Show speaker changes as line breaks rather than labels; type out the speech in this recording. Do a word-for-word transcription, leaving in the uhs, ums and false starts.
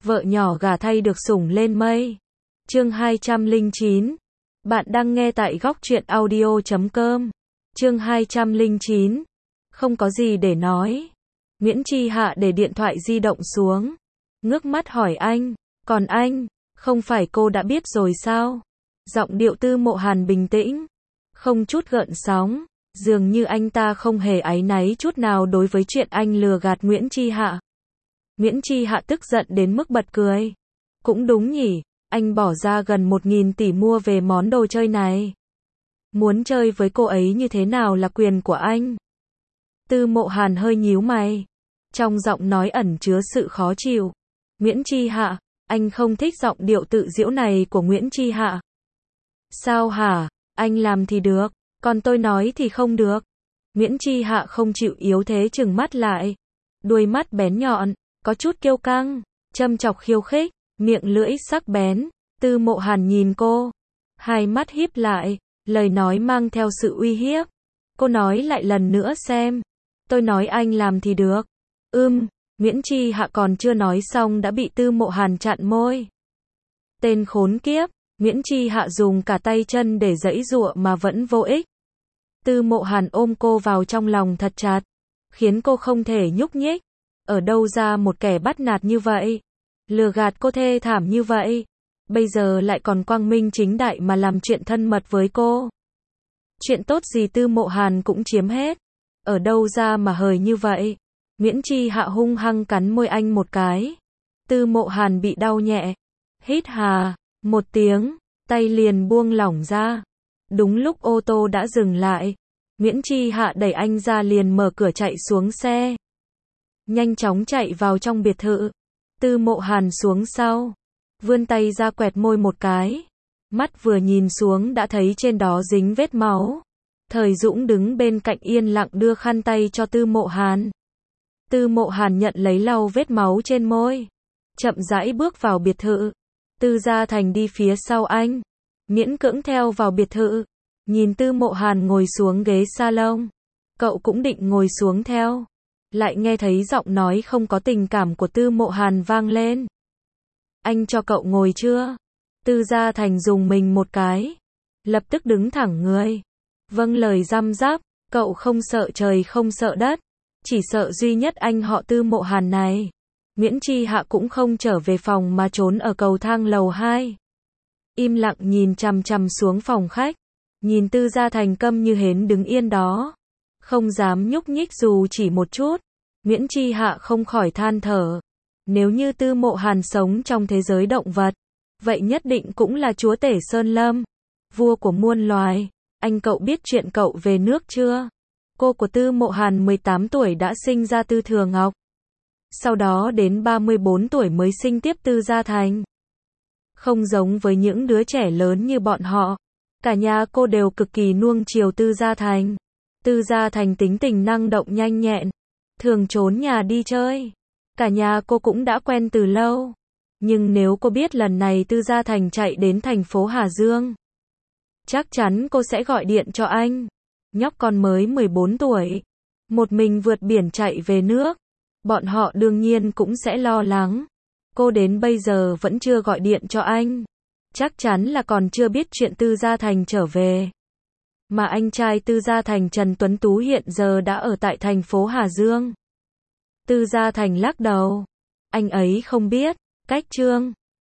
vợ nhỏ gả thay được sủng lên mây. Chương hai trăm lẻ chín. Bạn đang nghe tại góc truyện audio chấm com. Chương hai trăm lẻ chín. Không có gì để nói. Nguyễn Chi Hạ để điện thoại di động xuống, ngước mắt hỏi anh, còn anh, không phải cô đã biết rồi sao? Giọng điệu Tư Mộ Hàn bình tĩnh, không chút gợn sóng, dường như anh ta không hề áy náy chút nào đối với chuyện anh lừa gạt Nguyễn Chi Hạ. Nguyễn Chi Hạ tức giận đến mức bật cười. Cũng đúng nhỉ, anh bỏ ra gần một nghìn tỷ mua về món đồ chơi này. Muốn chơi với cô ấy như thế nào là quyền của anh. Tư Mộ Hàn hơi nhíu mày, trong giọng nói ẩn chứa sự khó chịu. Nguyễn Chi Hạ, anh không thích giọng điệu tự giễu này của Nguyễn Chi Hạ. Sao hả, anh làm thì được, còn tôi nói thì không được. Nguyễn Chi Hạ không chịu yếu thế trừng mắt lại. Đuôi mắt bén nhọn, có chút kiêu căng, châm chọc khiêu khích, miệng lưỡi sắc bén. Tư Mộ Hàn nhìn cô, hai mắt híp lại, lời nói mang theo sự uy hiếp. Cô nói lại lần nữa xem. Tôi nói anh làm thì được. Ưm, Nguyễn Chi Hạ còn chưa nói xong đã bị Tư Mộ Hàn chặn môi. Tên khốn kiếp, Nguyễn Chi Hạ dùng cả tay chân để giãy giụa mà vẫn vô ích. Tư Mộ Hàn ôm cô vào trong lòng thật chặt, khiến cô không thể nhúc nhích. Ở đâu ra một kẻ bắt nạt như vậy, lừa gạt cô thê thảm như vậy, bây giờ lại còn quang minh chính đại mà làm chuyện thân mật với cô. Chuyện tốt gì Tư Mộ Hàn cũng chiếm hết. Ở đâu ra mà hời như vậy? Nguyễn Chi Hạ hung hăng cắn môi anh một cái. Tư Mộ Hàn bị đau nhẹ. Hít hà, một tiếng, tay liền buông lỏng ra. Đúng lúc ô tô đã dừng lại, Nguyễn Chi Hạ đẩy anh ra liền mở cửa chạy xuống xe. Nhanh chóng chạy vào trong biệt thự. Tư Mộ Hàn xuống sau, vươn tay ra quẹt môi một cái. Mắt vừa nhìn xuống đã thấy trên đó dính vết máu. Thời Dũng đứng bên cạnh yên lặng đưa khăn tay cho Tư Mộ Hàn. Tư Mộ Hàn nhận lấy lau vết máu trên môi, chậm rãi bước vào biệt thự. Tư Gia Thành đi phía sau anh, miễn cưỡng theo vào biệt thự. Nhìn Tư Mộ Hàn ngồi xuống ghế salon, cậu cũng định ngồi xuống theo, lại nghe thấy giọng nói không có tình cảm của Tư Mộ Hàn vang lên. Anh cho cậu ngồi chưa? Tư Gia Thành dùng mình một cái, lập tức đứng thẳng người. Vâng lời răm rắp, cậu không sợ trời không sợ đất, chỉ sợ duy nhất anh họ Tư Mộ Hàn này. Nguyễn Chi Hạ cũng không trở về phòng mà trốn ở cầu thang lầu hai. Im lặng nhìn chằm chằm xuống phòng khách, nhìn Tư Gia Thành câm như hến đứng yên đó, không dám nhúc nhích dù chỉ một chút. Nguyễn Chi Hạ không khỏi than thở, nếu như Tư Mộ Hàn sống trong thế giới động vật, vậy nhất định cũng là chúa tể Sơn Lâm, vua của muôn loài. Anh cậu biết chuyện cậu về nước chưa? Cô của Tư Mộ Hàn mười tám tuổi đã sinh ra Tư Thừa Ngọc. Sau đó đến ba mươi bốn tuổi mới sinh tiếp Tư Gia Thành. Không giống với những đứa trẻ lớn như bọn họ, cả nhà cô đều cực kỳ nuông chiều Tư Gia Thành. Tư Gia Thành tính tình năng động nhanh nhẹn, thường trốn nhà đi chơi. Cả nhà cô cũng đã quen từ lâu. Nhưng nếu cô biết lần này Tư Gia Thành chạy đến thành phố Hà Dương, chắc chắn cô sẽ gọi điện cho anh. Nhóc con mới mười bốn tuổi, một mình vượt biển chạy về nước, bọn họ đương nhiên cũng sẽ lo lắng. Cô đến bây giờ vẫn chưa gọi điện cho anh, chắc chắn là còn chưa biết chuyện Tư Gia Thành trở về. Mà anh trai Tư Gia Thành Trần Tuấn Tú hiện giờ đã ở tại thành phố Hà Dương. Tư Gia Thành lắc đầu, anh ấy không biết. Cách chương